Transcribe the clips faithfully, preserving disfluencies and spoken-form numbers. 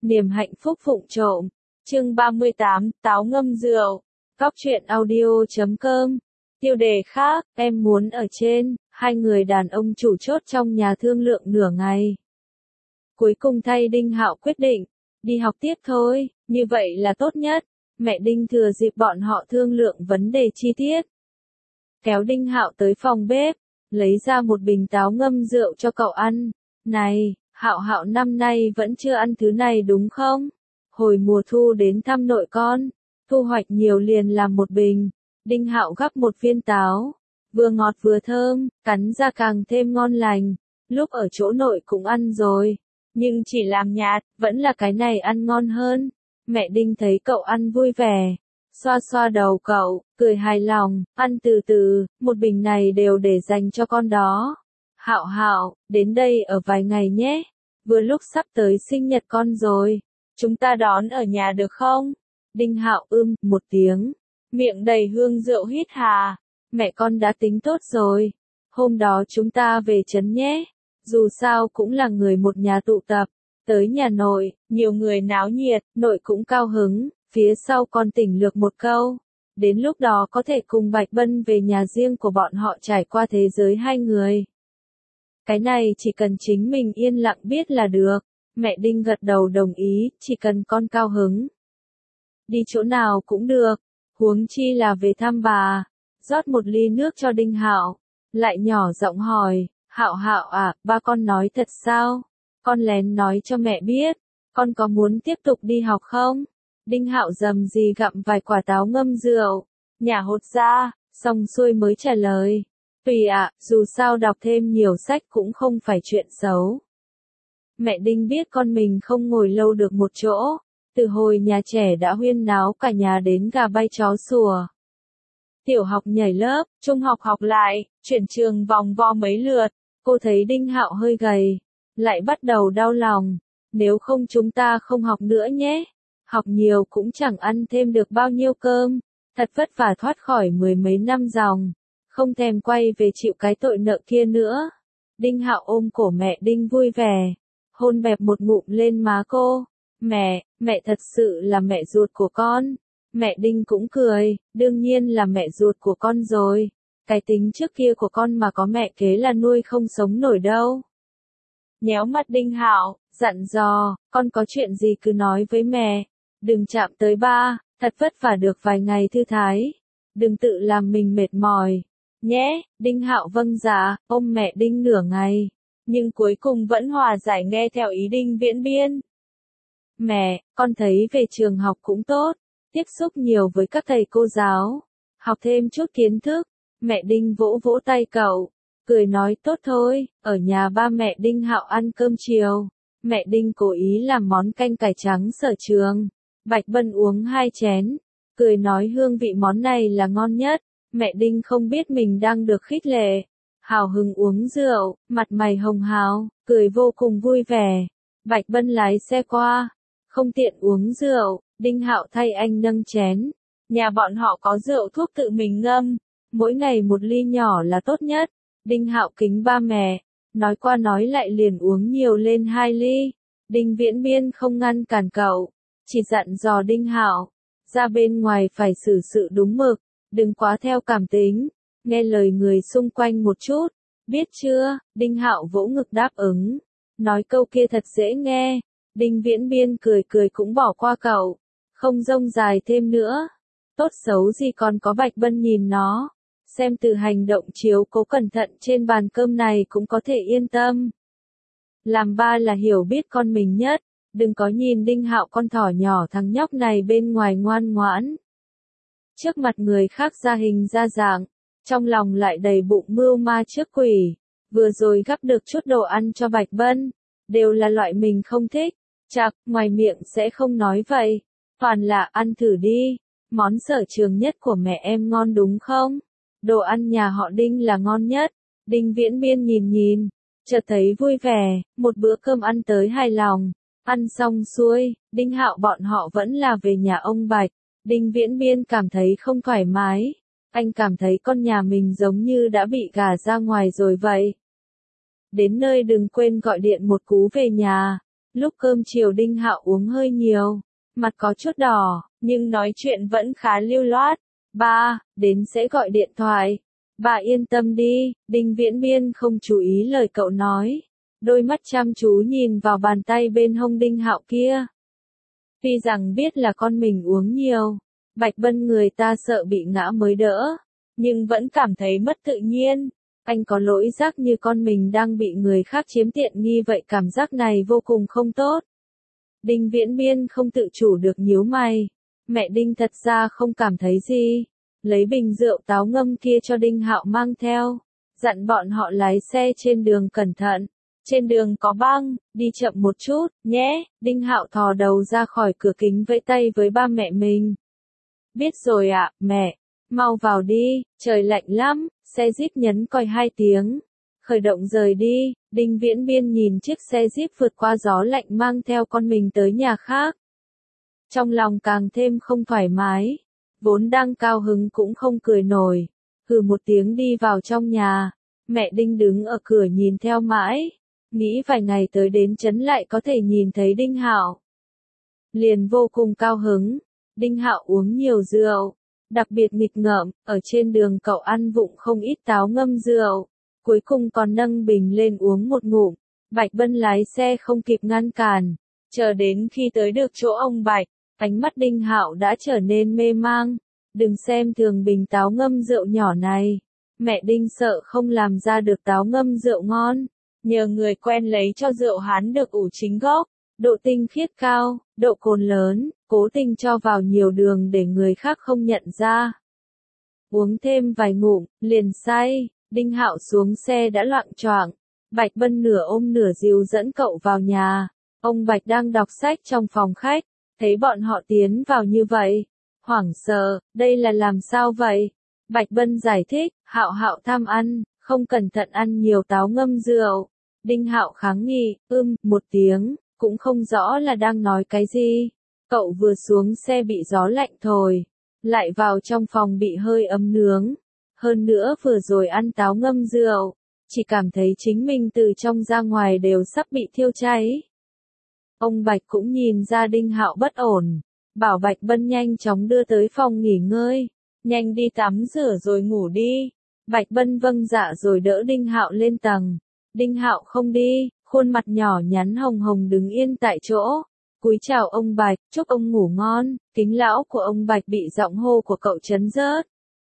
Niềm hạnh phúc vụng trộm. Chương ba mươi tám, táo ngâm rượu. Cóc truyện audio chấm com. Tiêu đề khác, em muốn ở trên, hai người đàn ông chủ chốt trong nhà thương lượng nửa ngày. Cuối cùng thay Đinh Hạo quyết định, đi học tiếp thôi, như vậy là tốt nhất. Mẹ Đinh thừa dịp bọn họ thương lượng vấn đề chi tiết. Kéo Đinh Hạo tới phòng bếp, lấy ra một bình táo ngâm rượu cho cậu ăn. Này, Hạo Hạo năm nay vẫn chưa ăn thứ này đúng không? Hồi mùa thu đến thăm nội con, thu hoạch nhiều liền làm một bình. Đinh Hạo gắp một viên táo, vừa ngọt vừa thơm, cắn ra càng thêm ngon lành. Lúc ở chỗ nội cũng ăn rồi, nhưng chỉ làm nhạt, vẫn là cái này ăn ngon hơn. Mẹ Đinh thấy cậu ăn vui vẻ, xoa xoa đầu cậu, cười hài lòng, ăn từ từ, một bình này đều để dành cho con đó. Hạo Hạo, đến đây ở vài ngày nhé, vừa lúc sắp tới sinh nhật con rồi, chúng ta đón ở nhà được không? Đinh Hạo ưm một tiếng, miệng đầy hương rượu hít hà. Mẹ con đã tính tốt rồi, hôm đó chúng ta về trấn nhé, dù sao cũng là người một nhà tụ tập. Tới nhà nội, nhiều người náo nhiệt, nội cũng cao hứng, phía sau còn tỉnh lược một câu. Đến lúc đó có thể cùng Bạch Bân về nhà riêng của bọn họ trải qua thế giới hai người. Cái này chỉ cần chính mình yên lặng biết là được. Mẹ Đinh gật đầu đồng ý, chỉ cần con cao hứng. Đi chỗ nào cũng được, huống chi là về thăm bà. Rót một ly nước cho Đinh Hạo, lại nhỏ giọng hỏi, Hạo Hạo à, ba con nói thật sao? Con lén nói cho mẹ biết, con có muốn tiếp tục đi học không? Đinh Hạo rầm rì gặm vài quả táo ngâm rượu, nhả hột ra, xong xuôi mới trả lời. Tùy ạ, dù sao đọc thêm nhiều sách cũng không phải chuyện xấu. Mẹ Đinh biết con mình không ngồi lâu được một chỗ, từ hồi nhà trẻ đã huyên náo cả nhà đến gà bay chó sủa. Tiểu học nhảy lớp, trung học học lại, chuyển trường vòng vo mấy lượt, cô thấy Đinh Hạo hơi gầy. Lại bắt đầu đau lòng, nếu không chúng ta không học nữa nhé, học nhiều cũng chẳng ăn thêm được bao nhiêu cơm, thật vất vả thoát khỏi mười mấy năm dòng, không thèm quay về chịu cái tội nợ kia nữa. Đinh Hạo ôm cổ mẹ Đinh vui vẻ, hôn bẹp một ngụm lên má cô, mẹ, mẹ thật sự là mẹ ruột của con. Mẹ Đinh cũng cười, đương nhiên là mẹ ruột của con rồi, cái tính trước kia của con mà có mẹ kế là nuôi không sống nổi đâu. Nhéo mắt Đinh Hạo, dặn dò, con có chuyện gì cứ nói với mẹ, đừng chạm tới ba, thật vất vả được vài ngày thư thái, đừng tự làm mình mệt mỏi, nhé. Đinh Hạo vâng dạ, ôm mẹ Đinh nửa ngày, nhưng cuối cùng vẫn hòa giải nghe theo ý Đinh Viễn Biên. Mẹ, con thấy về trường học cũng tốt, tiếp xúc nhiều với các thầy cô giáo, học thêm chút kiến thức. Mẹ Đinh vỗ vỗ tay cậu, cười nói tốt thôi, ở nhà ba mẹ Đinh Hạo ăn cơm chiều. Mẹ Đinh cố ý làm món canh cải trắng sở trường. Bạch Bân uống hai chén, cười nói hương vị món này là ngon nhất. Mẹ Đinh không biết mình đang được khích lệ, hào hứng uống rượu, mặt mày hồng hào, cười vô cùng vui vẻ. Bạch Bân lái xe qua, không tiện uống rượu, Đinh Hạo thay anh nâng chén. Nhà bọn họ có rượu thuốc tự mình ngâm, mỗi ngày một ly nhỏ là tốt nhất. Đinh Hạo kính ba mẹ, nói qua nói lại liền uống nhiều lên hai ly. Đinh Viễn Biên không ngăn cản cậu, chỉ dặn dò Đinh Hạo, ra bên ngoài phải xử sự đúng mực, đừng quá theo cảm tính, nghe lời người xung quanh một chút, biết chưa? Đinh Hạo vỗ ngực đáp ứng, nói câu kia thật dễ nghe. Đinh Viễn Biên cười cười cũng bỏ qua cậu, không rông dài thêm nữa. Tốt xấu gì còn có Bạch Bân nhìn nó. Xem từ hành động chiếu cố cẩn thận trên bàn cơm này cũng có thể yên tâm. Làm ba là hiểu biết con mình nhất, đừng có nhìn Đinh Hạo con thỏ nhỏ thằng nhóc này bên ngoài ngoan ngoãn. Trước mặt người khác ra hình ra dạng, trong lòng lại đầy bụng mưu ma trước quỷ. Vừa rồi gắp được chút đồ ăn cho Bạch Bân, đều là loại mình không thích, chạc, ngoài miệng sẽ không nói vậy. Toàn là ăn thử đi, món sở trường nhất của mẹ em ngon đúng không? Đồ ăn nhà họ Đinh là ngon nhất. Đinh Viễn Biên nhìn nhìn, chợt thấy vui vẻ, một bữa cơm ăn tới hài lòng. Ăn xong xuôi, Đinh Hạo bọn họ vẫn là về nhà ông Bạch. Đinh Viễn Biên cảm thấy không thoải mái. Anh cảm thấy con nhà mình giống như đã bị gả ra ngoài rồi vậy. Đến nơi đừng quên gọi điện một cú về nhà. Lúc cơm chiều Đinh Hạo uống hơi nhiều, mặt có chút đỏ, nhưng nói chuyện vẫn khá lưu loát. Ba, đến sẽ gọi điện thoại. Bà yên tâm đi, Đinh Viễn Biên không chú ý lời cậu nói. Đôi mắt chăm chú nhìn vào bàn tay bên hông Đinh Hạo kia. Tuy rằng biết là con mình uống nhiều, Bạch Bân người ta sợ bị ngã mới đỡ, nhưng vẫn cảm thấy mất tự nhiên. Anh có lỗi giác như con mình đang bị người khác chiếm tiện nghi vậy, cảm giác này vô cùng không tốt. Đinh Viễn Biên không tự chủ được nhíu mày. Mẹ Đinh thật ra không cảm thấy gì. Lấy bình rượu táo ngâm kia cho Đinh Hạo mang theo. Dặn bọn họ lái xe trên đường cẩn thận. Trên đường có băng, đi chậm một chút, nhé. Đinh Hạo thò đầu ra khỏi cửa kính vẫy tay với ba mẹ mình. Biết rồi ạ, mẹ. Mau vào đi, trời lạnh lắm. Xe Jeep nhấn còi hai tiếng. Khởi động rời đi, Đinh Viễn Biên nhìn chiếc xe Jeep vượt qua gió lạnh mang theo con mình tới nhà khác. Trong lòng càng thêm không thoải mái. Vốn đang cao hứng cũng không cười nổi. Hừ một tiếng đi vào trong nhà. Mẹ Đinh đứng ở cửa nhìn theo mãi. Nghĩ vài ngày tới đến trấn lại có thể nhìn thấy Đinh Hạo. Liền vô cùng cao hứng. Đinh Hạo uống nhiều rượu. Đặc biệt nghịch ngợm, ở trên đường cậu ăn vụng không ít táo ngâm rượu. Cuối cùng còn nâng bình lên uống một ngụm. Bạch Bân lái xe không kịp ngăn cản. Chờ đến khi tới được chỗ ông Bạch, ánh mắt Đinh Hạo đã trở nên mê mang. Đừng xem thường bình táo ngâm rượu nhỏ này. Mẹ Đinh sợ không làm ra được táo ngâm rượu ngon. Nhờ người quen lấy cho rượu Hán được ủ chính gốc. Độ tinh khiết cao, độ cồn lớn, cố tình cho vào nhiều đường để người khác không nhận ra. Uống thêm vài ngụm, liền say. Đinh Hạo xuống xe đã loạng choạng. Bạch Bân nửa ôm nửa dìu dẫn cậu vào nhà. Ông Bạch đang đọc sách trong phòng khách. Thấy bọn họ tiến vào như vậy. Hoảng sợ, đây là làm sao vậy? Bạch Bân giải thích, Hạo Hạo tham ăn, không cẩn thận ăn nhiều táo ngâm rượu. Đinh Hạo kháng nghị, ưm, một tiếng, cũng không rõ là đang nói cái gì. Cậu vừa xuống xe bị gió lạnh thổi, lại vào trong phòng bị hơi ấm nướng. Hơn nữa vừa rồi ăn táo ngâm rượu, chỉ cảm thấy chính mình từ trong ra ngoài đều sắp bị thiêu cháy. Ông Bạch cũng nhìn ra Đinh Hạo bất ổn, bảo Bạch Bân nhanh chóng đưa tới phòng nghỉ ngơi, nhanh đi tắm rửa rồi ngủ đi. Bạch Bân vâng dạ rồi đỡ Đinh Hạo lên tầng. Đinh Hạo không đi, khuôn mặt nhỏ nhắn hồng hồng đứng yên tại chỗ. Cúi chào ông Bạch, chúc ông ngủ ngon. Kính lão của ông Bạch bị giọng hô của cậu chấn rớt.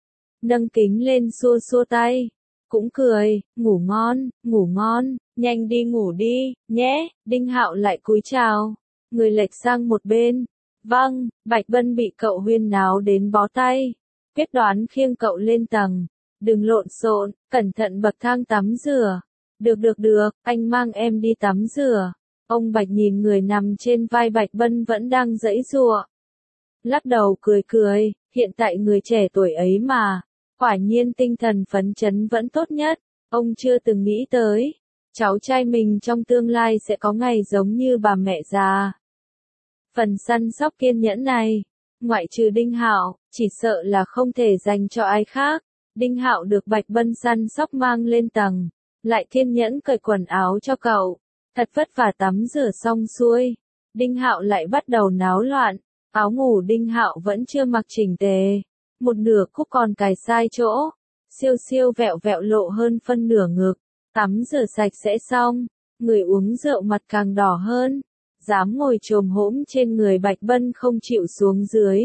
Nâng kính lên xua xua tay. Cũng cười, ngủ ngon, ngủ ngon, nhanh đi ngủ đi, nhé. Đinh Hạo lại cúi chào. Người lệch sang một bên. Vâng, Bạch Bân bị cậu huyên náo đến bó tay. Quyết đoán khiêng cậu lên tầng. Đừng lộn xộn, cẩn thận bậc thang tắm rửa. Được được được, anh mang em đi tắm rửa. Ông Bạch nhìn người nằm trên vai Bạch Bân vẫn đang giãy giụa. Lắc đầu cười cười, hiện tại người trẻ tuổi ấy mà. Quả nhiên tinh thần phấn chấn vẫn tốt nhất. Ông chưa từng nghĩ tới. Cháu trai mình trong tương lai sẽ có ngày giống như bà mẹ già. Phần săn sóc kiên nhẫn này, ngoại trừ Đinh Hạo, chỉ sợ là không thể dành cho ai khác. Đinh Hạo được Bạch Bân săn sóc mang lên tầng. Lại kiên nhẫn cởi quần áo cho cậu. Thật vất vả tắm rửa xong xuôi. Đinh Hạo lại bắt đầu náo loạn. Áo ngủ Đinh Hạo vẫn chưa mặc chỉnh tề. Một nửa cúc còn cài sai chỗ. Siêu siêu vẹo vẹo lộ hơn phân nửa ngực. Tắm rửa sạch sẽ xong. Người uống rượu mặt càng đỏ hơn. Dám ngồi chồm hổm trên người Bạch Bân không chịu xuống dưới.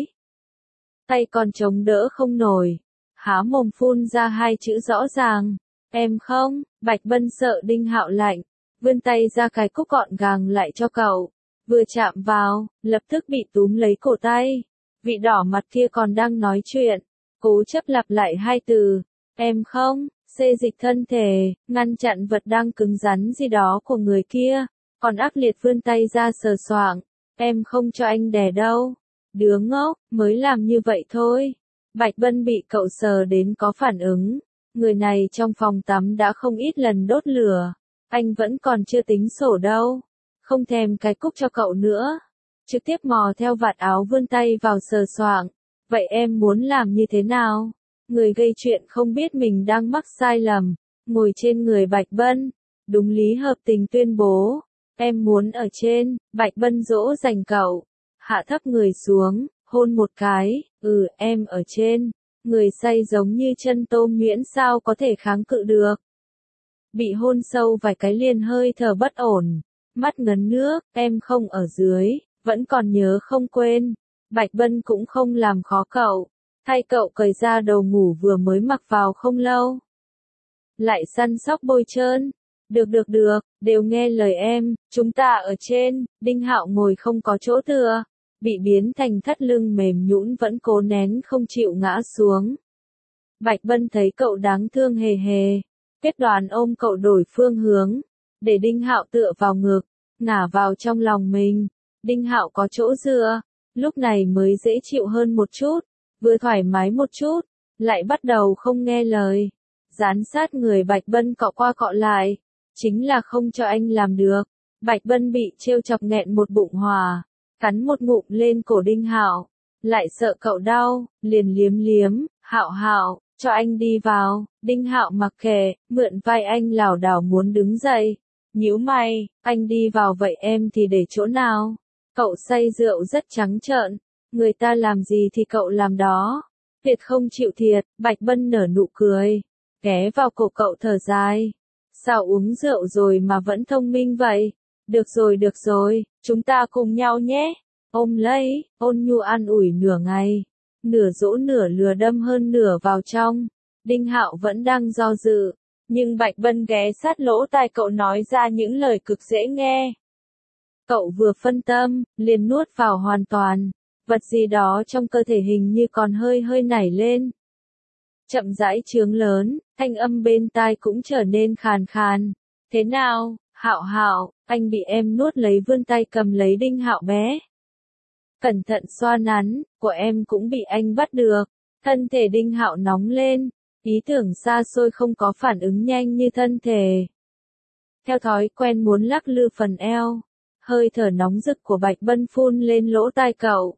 Tay còn chống đỡ không nổi. Há mồm phun ra hai chữ rõ ràng. Em không, Bạch Bân sợ Đinh Hạo lạnh, vươn tay ra cài cúc gọn gàng lại cho cậu. Vừa chạm vào, lập tức bị túm lấy cổ tay. Vị đỏ mặt kia còn đang nói chuyện, cố chấp lặp lại hai từ, em không, xê dịch thân thể, ngăn chặn vật đang cứng rắn gì đó của người kia, còn ác liệt vươn tay ra sờ soạng, em không cho anh đè đâu. Đứa ngốc, mới làm như vậy thôi. Bạch Bân bị cậu sờ đến có phản ứng. Người này trong phòng tắm đã không ít lần đốt lửa. Anh vẫn còn chưa tính sổ đâu. Không thèm cái cúc cho cậu nữa. Trực tiếp mò theo vạt áo vươn tay vào sờ soạng. Vậy em muốn làm như thế nào? Người gây chuyện không biết mình đang mắc sai lầm. Ngồi trên người Bạch Bân. Đúng lý hợp tình tuyên bố. em muốn ở trên, Bạch Bân dỗ dành cậu. Hạ thấp người xuống, hôn một cái, ừ em ở trên. Người say giống như chân tôm nhuyễn sao có thể kháng cự được. Bị hôn sâu vài cái liền hơi thở bất ổn. Mắt ngấn nước, em không ở dưới, vẫn còn nhớ không quên. Bạch Bân cũng không làm khó cậu. Thay cậu cởi ra đồ ngủ vừa mới mặc vào không lâu. Lại săn sóc bôi trơn. Được được được, đều nghe lời em, chúng ta ở trên. Đinh Hạo ngồi không có chỗ tựa. Bị biến thành thắt lưng mềm nhũn vẫn cố nén không chịu ngã xuống. Bạch Bân thấy cậu đáng thương hề hề. Kết đoàn ôm cậu đổi phương hướng. Để Đinh Hạo tựa vào ngực, ngả vào trong lòng mình. Đinh Hạo có chỗ dựa. Lúc này mới dễ chịu hơn một chút. Vừa thoải mái một chút. Lại bắt đầu không nghe lời. Dán sát người Bạch Bân cọ qua cọ lại. Chính là không cho anh làm được. Bạch Bân bị trêu chọc nghẹn một bụng hòa. Cắn một ngụm lên cổ Đinh Hạo. Lại sợ cậu đau, liền liếm liếm. Hạo Hạo, cho anh đi vào. Đinh Hạo mặc kệ, mượn vai anh lảo đảo muốn đứng dậy. Nhíu mày, anh đi vào vậy em thì để chỗ nào? Cậu say rượu rất trắng trợn. Người ta làm gì thì cậu làm đó. Thiệt không chịu thiệt, Bạch Bân nở nụ cười. Ghé vào cổ cậu thở dài. Sao uống rượu rồi mà vẫn thông minh vậy? Được rồi được rồi, chúng ta cùng nhau nhé. Ôm lấy, ôn nhu an ủi nửa ngày. Nửa dỗ nửa lừa đâm hơn nửa vào trong. Đinh Hạo vẫn đang do dự. Nhưng Bạch Bân ghé sát lỗ tai cậu nói ra những lời cực dễ nghe. Cậu vừa phân tâm, liền nuốt vào hoàn toàn. Vật gì đó trong cơ thể hình như còn hơi hơi nảy lên. Chậm rãi trướng lớn, thanh âm bên tai cũng trở nên khàn khàn. Thế nào, Hạo Hạo, anh bị em nuốt lấy vươn tay cầm lấy Đinh Hạo bé. Cẩn thận xoa nắn, của em cũng bị anh bắt được. Thân thể Đinh Hạo nóng lên, ý tưởng xa xôi không có phản ứng nhanh như thân thể. Theo thói quen muốn lắc lư phần eo, hơi thở nóng rực của Bạch Bân phun lên lỗ tai cậu.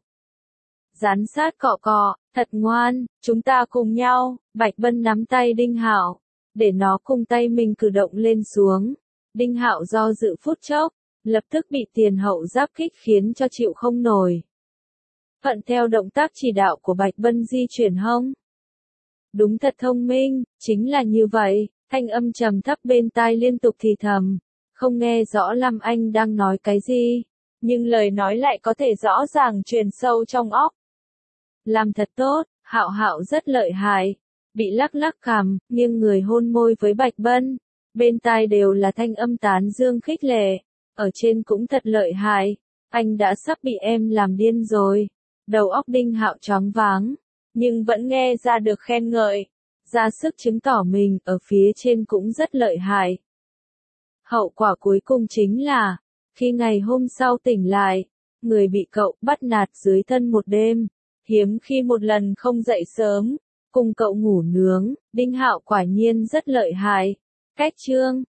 Dán sát cọ cọ, thật ngoan, chúng ta cùng nhau. Bạch Bân nắm tay Đinh Hạo, để nó cùng tay mình cử động lên xuống. Đinh Hạo do dự phút chốc, lập tức bị tiền hậu giáp kích khiến cho chịu không nổi. Thuận theo động tác chỉ đạo của Bạch Bân di chuyển hông. Đúng thật thông minh, chính là như vậy. Thanh âm trầm thấp bên tai liên tục thì thầm. Không nghe rõ Lâm Anh đang nói cái gì, nhưng lời nói lại có thể rõ ràng truyền sâu trong óc. Làm thật tốt, Hạo Hạo rất lợi hại. Bị lắc lắc cằm, nghiêng người hôn môi với Bạch Bân. Bên tai đều là thanh âm tán dương khích lệ. Ở trên cũng thật lợi hại. Anh đã sắp bị em làm điên rồi. Đầu óc Đinh Hạo choáng váng, nhưng vẫn nghe ra được khen ngợi. Ra sức chứng tỏ mình ở phía trên cũng rất lợi hại. Hậu quả cuối cùng chính là, khi ngày hôm sau tỉnh lại, người bị cậu bắt nạt dưới thân một đêm, hiếm khi một lần không dậy sớm, cùng cậu ngủ nướng. Đinh Hạo quả nhiên rất lợi hại. Cách chương